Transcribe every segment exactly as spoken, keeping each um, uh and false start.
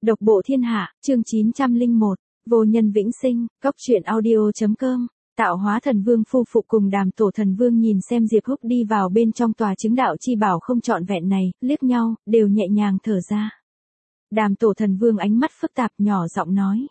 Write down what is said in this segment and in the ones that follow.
Độc bộ thiên hạ, chương chín trăm lẻ một, vô nhân vĩnh sinh, cóc truyện audio.com. Tạo hóa thần vương phu phụ cùng đàm tổ thần vương nhìn xem Diệp Húc đi vào bên trong tòa chứng đạo chi bảo không trọn vẹn này, liếc nhau, đều nhẹ nhàng thở ra. Đàm tổ thần vương ánh mắt phức tạp nhỏ giọng nói.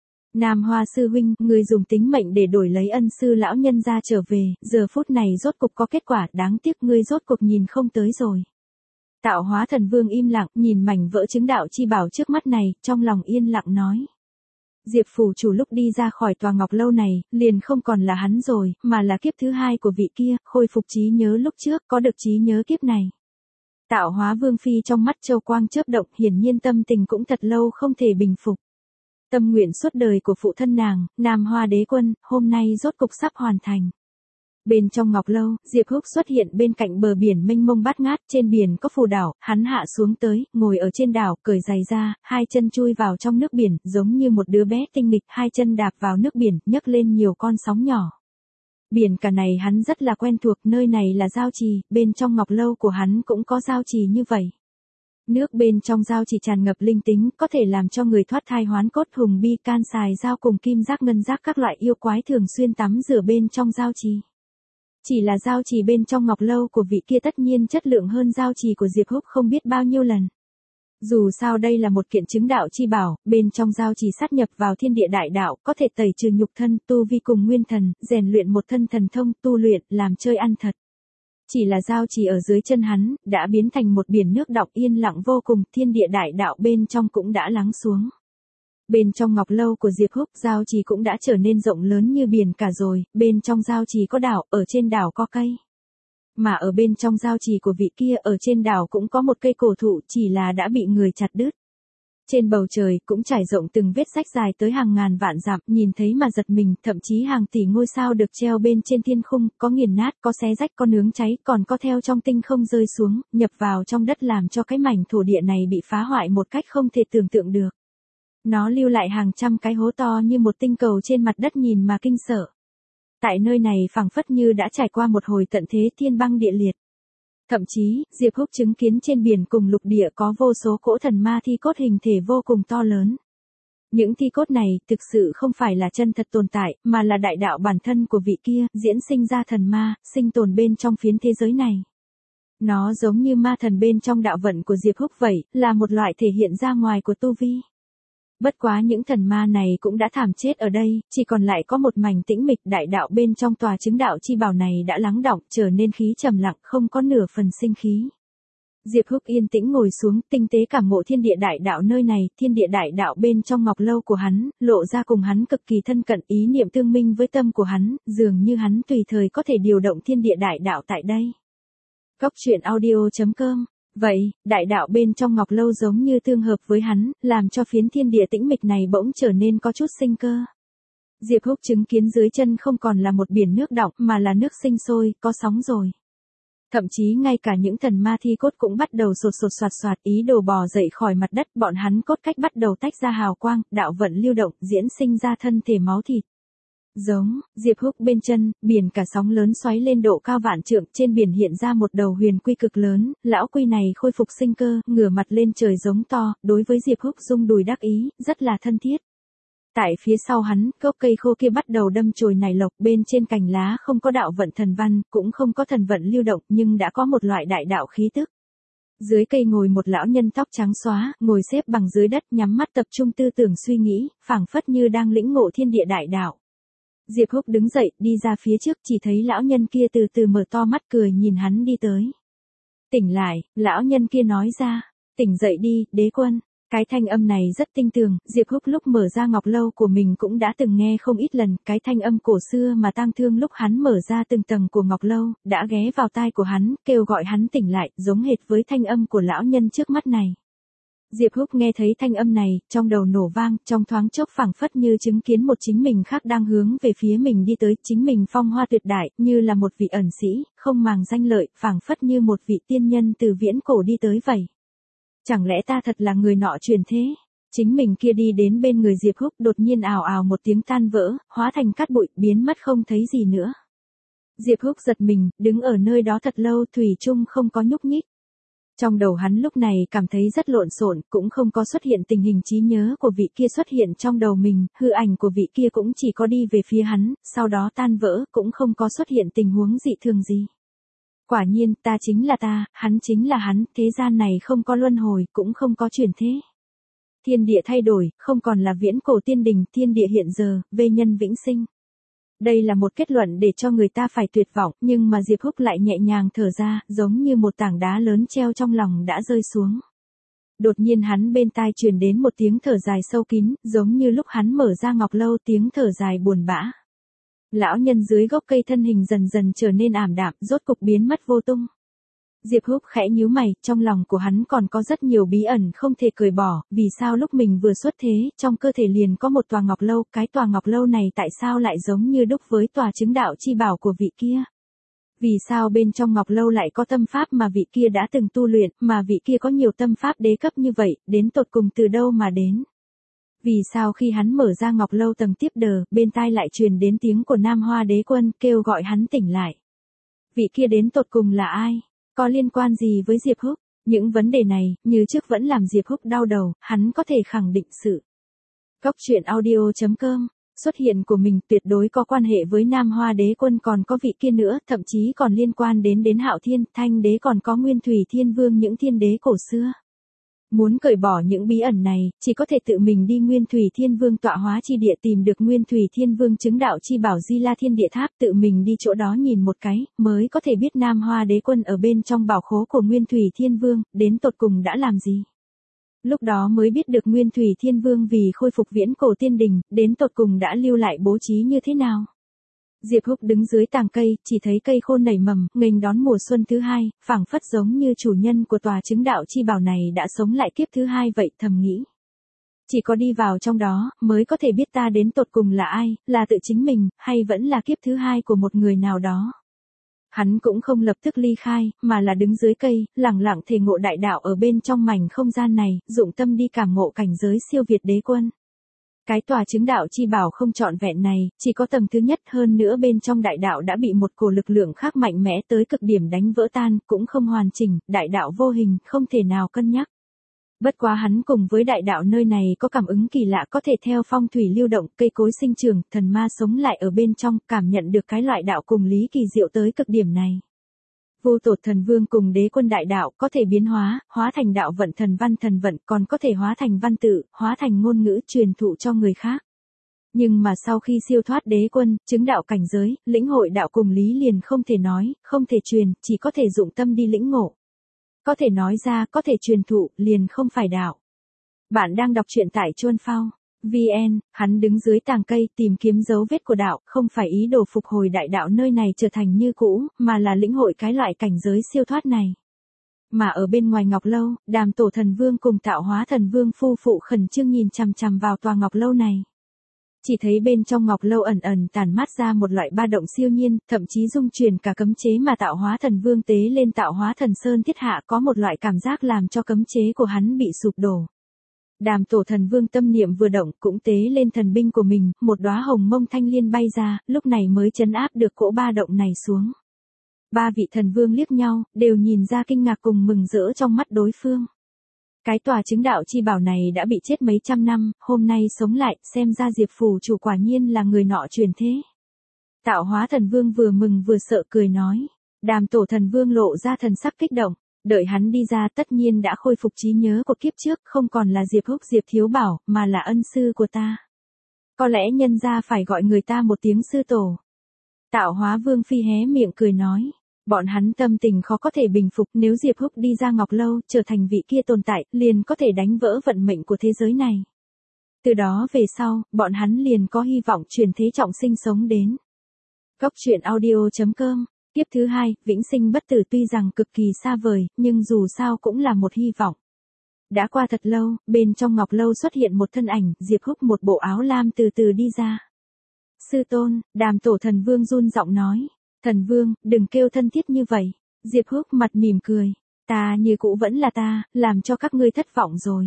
Nam Hoa sư huynh, người dùng tính mệnh để đổi lấy ân sư lão nhân ra trở về, giờ phút này rốt cục có kết quả, đáng tiếc ngươi rốt cục nhìn không tới rồi. Tạo hóa thần vương im lặng, nhìn mảnh vỡ chứng đạo chi bảo trước mắt này, trong lòng yên lặng nói. Diệp phủ chủ lúc đi ra khỏi tòa ngọc lâu này, liền không còn là hắn rồi, mà là kiếp thứ hai của vị kia, khôi phục trí nhớ lúc trước, có được trí nhớ kiếp này. Tạo hóa vương phi trong mắt châu quang chớp động, hiển nhiên tâm tình cũng thật lâu không thể bình phục. Tâm nguyện suốt đời của phụ thân nàng, Nam Hoa đế quân, hôm nay rốt cục sắp hoàn thành. Bên trong ngọc lâu, Diệp Húc xuất hiện bên cạnh bờ biển mênh mông bát ngát, trên biển có phù đảo, hắn hạ xuống tới, ngồi ở trên đảo, cởi giày ra, hai chân chui vào trong nước biển, giống như một đứa bé tinh nghịch, hai chân đạp vào nước biển, nhấc lên nhiều con sóng nhỏ. Biển cả này hắn rất là quen thuộc, nơi này là giao trì, bên trong ngọc lâu của hắn cũng có giao trì như vậy. Nước bên trong giao trì tràn ngập linh tính, có thể làm cho người thoát thai hoán cốt, hùng bi can xài dao cùng kim giác ngân giác các loại yêu quái thường xuyên tắm rửa bên trong giao trì. Chỉ là giao trì bên trong ngọc lâu của vị kia tất nhiên chất lượng hơn giao trì của Diệp Húc không biết bao nhiêu lần. Dù sao đây là một kiện chứng đạo chi bảo, bên trong giao trì sát nhập vào thiên địa đại đạo, có thể tẩy trừ nhục thân, tu vi cùng nguyên thần, rèn luyện một thân thần thông, tu luyện, làm chơi ăn thật. Chỉ là giao trì ở dưới chân hắn, đã biến thành một biển nước đọng yên lặng vô cùng, thiên địa đại đạo bên trong cũng đã lắng xuống. Bên trong ngọc lâu của Diệp Húc, giao trì cũng đã trở nên rộng lớn như biển cả rồi, bên trong giao trì có đảo, ở trên đảo có cây. Mà ở bên trong giao trì của vị kia, ở trên đảo cũng có một cây cổ thụ, chỉ là đã bị người chặt đứt. Trên bầu trời, cũng trải rộng từng vết rách dài tới hàng ngàn vạn dặm, nhìn thấy mà giật mình, thậm chí hàng tỷ ngôi sao được treo bên trên thiên khung, có nghiền nát, có xé rách, có nướng cháy, còn có theo trong tinh không rơi xuống, nhập vào trong đất làm cho cái mảnh thổ địa này bị phá hoại một cách không thể tưởng tượng được. Nó lưu lại hàng trăm cái hố to như một tinh cầu trên mặt đất nhìn mà kinh sợ. Tại nơi này phảng phất như đã trải qua một hồi tận thế thiên băng địa liệt. Thậm chí, Diệp Húc chứng kiến trên biển cùng lục địa có vô số cỗ thần ma thi cốt hình thể vô cùng to lớn. Những thi cốt này thực sự không phải là chân thật tồn tại, mà là đại đạo bản thân của vị kia, diễn sinh ra thần ma, sinh tồn bên trong phiến thế giới này. Nó giống như ma thần bên trong đạo vận của Diệp Húc vậy, là một loại thể hiện ra ngoài của tu vi. Bất quá những thần ma này cũng đã thảm chết ở đây, chỉ còn lại có một mảnh tĩnh mịch, đại đạo bên trong tòa chứng đạo chi bảo này đã lắng đọng, trở nên khí trầm lặng, không có nửa phần sinh khí. Diệp Húc yên tĩnh ngồi xuống, tinh tế cảm ngộ thiên địa đại đạo nơi này, thiên địa đại đạo bên trong ngọc lâu của hắn, lộ ra cùng hắn cực kỳ thân cận, ý niệm tương minh với tâm của hắn, dường như hắn tùy thời có thể điều động thiên địa đại đạo tại đây. Cóc truyện audio.com. Vậy, đại đạo bên trong ngọc lâu giống như tương hợp với hắn, làm cho phiến thiên địa tĩnh mịch này bỗng trở nên có chút sinh cơ. Diệp Húc chứng kiến dưới chân không còn là một biển nước đọng, mà là nước sinh sôi, có sóng rồi. Thậm chí ngay cả những thần ma thi cốt cũng bắt đầu sột sột soạt soạt, ý đồ bò dậy khỏi mặt đất, bọn hắn cốt cách bắt đầu tách ra hào quang, đạo vận lưu động, diễn sinh ra thân thể máu thịt. Giống, Diệp Húc bên chân, biển cả sóng lớn xoáy lên độ cao vạn trượng, trên biển hiện ra một đầu huyền quy cực lớn, lão quy này khôi phục sinh cơ, ngửa mặt lên trời giống to, đối với Diệp Húc rung đùi đắc ý, rất là thân thiết. Tại phía sau hắn, gốc cây khô kia bắt đầu đâm chồi nảy lộc, bên trên cành lá không có đạo vận thần văn, cũng không có thần vận lưu động, nhưng đã có một loại đại đạo khí tức. Dưới cây ngồi một lão nhân tóc trắng xóa, ngồi xếp bằng dưới đất, nhắm mắt tập trung tư tưởng suy nghĩ, phảng phất như đang lĩnh ngộ thiên địa đại đạo. Diệp Húc đứng dậy, đi ra phía trước, chỉ thấy lão nhân kia từ từ mở to mắt cười nhìn hắn đi tới. Tỉnh lại, lão nhân kia nói ra, tỉnh dậy đi, đế quân. Cái thanh âm này rất tinh tường, Diệp Húc lúc mở ra ngọc lâu của mình cũng đã từng nghe không ít lần, cái thanh âm cổ xưa mà tang thương lúc hắn mở ra từng tầng của ngọc lâu, đã ghé vào tai của hắn, kêu gọi hắn tỉnh lại, giống hệt với thanh âm của lão nhân trước mắt này. Diệp Húc nghe thấy thanh âm này, trong đầu nổ vang, trong thoáng chốc phảng phất như chứng kiến một chính mình khác đang hướng về phía mình đi tới, chính mình phong hoa tuyệt đại, như là một vị ẩn sĩ, không màng danh lợi, phảng phất như một vị tiên nhân từ viễn cổ đi tới vậy. Chẳng lẽ ta thật là người nọ truyền thế? Chính mình kia đi đến bên người Diệp Húc, đột nhiên ào ào một tiếng tan vỡ, hóa thành cát bụi, biến mất không thấy gì nữa. Diệp Húc giật mình, đứng ở nơi đó thật lâu, thủy chung không có nhúc nhích. Trong đầu hắn lúc này cảm thấy rất lộn xộn, cũng không có xuất hiện tình hình trí nhớ của vị kia xuất hiện trong đầu mình, hư ảnh của vị kia cũng chỉ có đi về phía hắn, sau đó tan vỡ, cũng không có xuất hiện tình huống dị thường gì. Quả nhiên, ta chính là ta, hắn chính là hắn, thế gian này không có luân hồi, cũng không có chuyển thế. Thiên địa thay đổi, không còn là viễn cổ tiên đình, thiên địa hiện giờ, về nhân vĩnh sinh. Đây là một kết luận để cho người ta phải tuyệt vọng, nhưng mà Diệp Húc lại nhẹ nhàng thở ra, giống như một tảng đá lớn treo trong lòng đã rơi xuống. Đột nhiên hắn bên tai truyền đến một tiếng thở dài sâu kín, giống như lúc hắn mở ra ngọc lâu, tiếng thở dài buồn bã. Lão nhân dưới gốc cây thân hình dần dần trở nên ảm đạm, rốt cục biến mất vô tung. Diệp Húc khẽ nhíu mày, trong lòng của hắn còn có rất nhiều bí ẩn không thể cởi bỏ, vì sao lúc mình vừa xuất thế, trong cơ thể liền có một tòa ngọc lâu, cái tòa ngọc lâu này tại sao lại giống như đúc với tòa chứng đạo chi bảo của vị kia? Vì sao bên trong ngọc lâu lại có tâm pháp mà vị kia đã từng tu luyện, mà vị kia có nhiều tâm pháp đế cấp như vậy, đến tột cùng từ đâu mà đến? Vì sao khi hắn mở ra ngọc lâu tầng tiếp đờ, bên tai lại truyền đến tiếng của Nam Hoa Đế Quân kêu gọi hắn tỉnh lại? Vị kia đến tột cùng là ai? Có liên quan gì với Diệp Húc? Những vấn đề này, như trước vẫn làm Diệp Húc đau đầu, hắn có thể khẳng định sự. Cốc truyện audio chấm com, xuất hiện của mình tuyệt đối có quan hệ với Nam Hoa Đế Quân, còn có vị kia nữa, thậm chí còn liên quan đến đến Hạo Thiên, Thanh Đế, còn có Nguyên Thủy Thiên Vương, những thiên đế cổ xưa. Muốn cởi bỏ những bí ẩn này, chỉ có thể tự mình đi Nguyên Thủy Thiên Vương tọa hóa chi địa tìm được Nguyên Thủy Thiên Vương chứng đạo chi bảo Di La Thiên Địa Tháp, tự mình đi chỗ đó nhìn một cái, mới có thể biết Nam Hoa Đế Quân ở bên trong bảo khố của Nguyên Thủy Thiên Vương, đến tột cùng đã làm gì. Lúc đó mới biết được Nguyên Thủy Thiên Vương vì khôi phục viễn cổ tiên đình, đến tột cùng đã lưu lại bố trí như thế nào. Diệp Húc đứng dưới tàng cây, chỉ thấy cây khô nảy mầm, nghênh đón mùa xuân thứ hai, phảng phất giống như chủ nhân của tòa chứng đạo chi bảo này đã sống lại kiếp thứ hai vậy, thầm nghĩ. Chỉ có đi vào trong đó, mới có thể biết ta đến tột cùng là ai, là tự chính mình, hay vẫn là kiếp thứ hai của một người nào đó. Hắn cũng không lập tức ly khai, mà là đứng dưới cây, lẳng lặng thể ngộ đại đạo ở bên trong mảnh không gian này, dụng tâm đi cảm ngộ cảnh giới siêu việt đế quân. Cái tòa chứng đạo chi bảo không trọn vẹn này, chỉ có tầng thứ nhất, hơn nữa bên trong đại đạo đã bị một cổ lực lượng khác mạnh mẽ tới cực điểm đánh vỡ tan, cũng không hoàn chỉnh, đại đạo vô hình, không thể nào cân nhắc. Bất quá hắn cùng với đại đạo nơi này có cảm ứng kỳ lạ, có thể theo phong thủy lưu động, cây cối sinh trưởng, thần ma sống lại ở bên trong, cảm nhận được cái loại đạo cùng lý kỳ diệu tới cực điểm này. Vô Tột Thần Vương cùng Đế Quân đại đạo có thể biến hóa, hóa thành đạo vận thần văn thần vận, còn có thể hóa thành văn tự, hóa thành ngôn ngữ truyền thụ cho người khác. Nhưng mà sau khi siêu thoát Đế Quân, chứng đạo cảnh giới, lĩnh hội đạo cùng lý liền không thể nói, không thể truyền, chỉ có thể dụng tâm đi lĩnh ngộ. Có thể nói ra, có thể truyền thụ, liền không phải đạo. Bạn đang đọc truyện tại Chuan Phao vê en, hắn đứng dưới tàng cây tìm kiếm dấu vết của đạo, không phải ý đồ phục hồi đại đạo nơi này trở thành như cũ, mà là lĩnh hội cái loại cảnh giới siêu thoát này. Mà ở bên ngoài Ngọc Lâu, Đàm Tổ Thần Vương cùng Tạo Hóa Thần Vương phu phụ khẩn trương nhìn chằm chằm vào tòa Ngọc Lâu này. Chỉ thấy bên trong Ngọc Lâu ẩn ẩn tản mát ra một loại ba động siêu nhiên, thậm chí dung truyền cả cấm chế mà Tạo Hóa Thần Vương tế lên Tạo Hóa Thần Sơn thiết hạ, có một loại cảm giác làm cho cấm chế của hắn bị sụp đổ. Đàm Tổ Thần Vương tâm niệm vừa động, cũng tế lên thần binh của mình, một đóa hồng mông thanh liên bay ra, lúc này mới trấn áp được cỗ ba động này xuống. Ba vị thần vương liếc nhau, đều nhìn ra kinh ngạc cùng mừng rỡ trong mắt đối phương. Cái tòa chứng đạo chi bảo này đã bị chết mấy trăm năm, hôm nay sống lại, xem ra Diệp phủ chủ quả nhiên là người nọ truyền thế. Tạo Hóa Thần Vương vừa mừng vừa sợ cười nói. Đàm Tổ Thần Vương lộ ra thần sắc kích động. Đợi hắn đi ra tất nhiên đã khôi phục trí nhớ của kiếp trước, không còn là Diệp Húc Diệp Thiếu Bảo, mà là ân sư của ta. Có lẽ nhân gia phải gọi người ta một tiếng sư tổ. Tạo Hóa Vương Phi hé miệng cười nói. Bọn hắn tâm tình khó có thể bình phục, nếu Diệp Húc đi ra Ngọc Lâu, trở thành vị kia tồn tại, liền có thể đánh vỡ vận mệnh của thế giới này. Từ đó về sau, bọn hắn liền có hy vọng chuyển thế trọng sinh sống đến. Cốc truyện audio chấm com. Tiếp thứ hai, vĩnh sinh bất tử tuy rằng cực kỳ xa vời, nhưng dù sao cũng là một hy vọng. Đã qua thật lâu, bên trong Ngọc Lâu xuất hiện một thân ảnh, Diệp Húc một bộ áo lam từ từ đi ra. Sư tôn, Đàm Tổ Thần Vương run giọng nói. Thần Vương, đừng kêu thân thiết như vậy. Diệp Húc mặt mỉm cười. Ta như cũ vẫn là ta, làm cho các ngươi thất vọng rồi.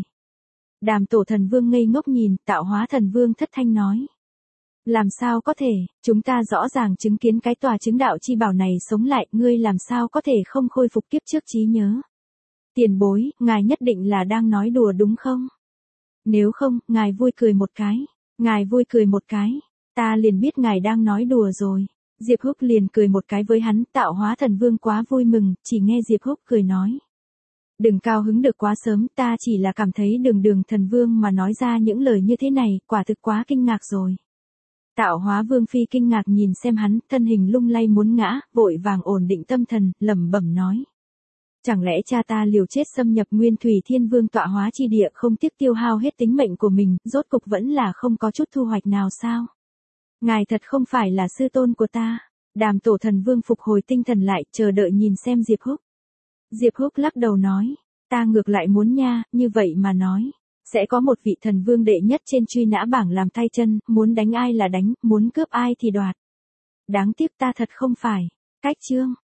Đàm Tổ Thần Vương ngây ngốc nhìn, Tạo Hóa Thần Vương thất thanh nói. Làm sao có thể, chúng ta rõ ràng chứng kiến cái tòa chứng đạo chi bảo này sống lại, ngươi làm sao có thể không khôi phục kiếp trước trí nhớ. Tiền bối, ngài nhất định là đang nói đùa đúng không? Nếu không, ngài vui cười một cái. Ngài vui cười một cái. Ta liền biết ngài đang nói đùa rồi. Diệp Húc liền cười một cái với hắn, Tạo Hóa Thần Vương quá vui mừng, chỉ nghe Diệp Húc cười nói. Đừng cao hứng được quá sớm, ta chỉ là cảm thấy Đường Đường Thần Vương mà nói ra những lời như thế này, quả thực quá kinh ngạc rồi. Tạo Hóa Vương Phi kinh ngạc nhìn xem hắn, thân hình lung lay muốn ngã, vội vàng ổn định tâm thần, lẩm bẩm nói. Chẳng lẽ cha ta liều chết xâm nhập Nguyên Thủy Thiên Vương tọa hóa chi địa không tiếc tiêu hao hết tính mệnh của mình, rốt cục vẫn là không có chút thu hoạch nào sao? Ngài thật không phải là sư tôn của ta. Đàm Tổ Thần Vương phục hồi tinh thần lại, chờ đợi nhìn xem Diệp Húc. Diệp Húc lắc đầu nói, ta ngược lại muốn nha, như vậy mà nói. Sẽ có một vị thần vương đệ nhất trên truy nã bảng làm tay chân, muốn đánh ai là đánh, muốn cướp ai thì đoạt. Đáng tiếc ta thật không phải. Cách chương.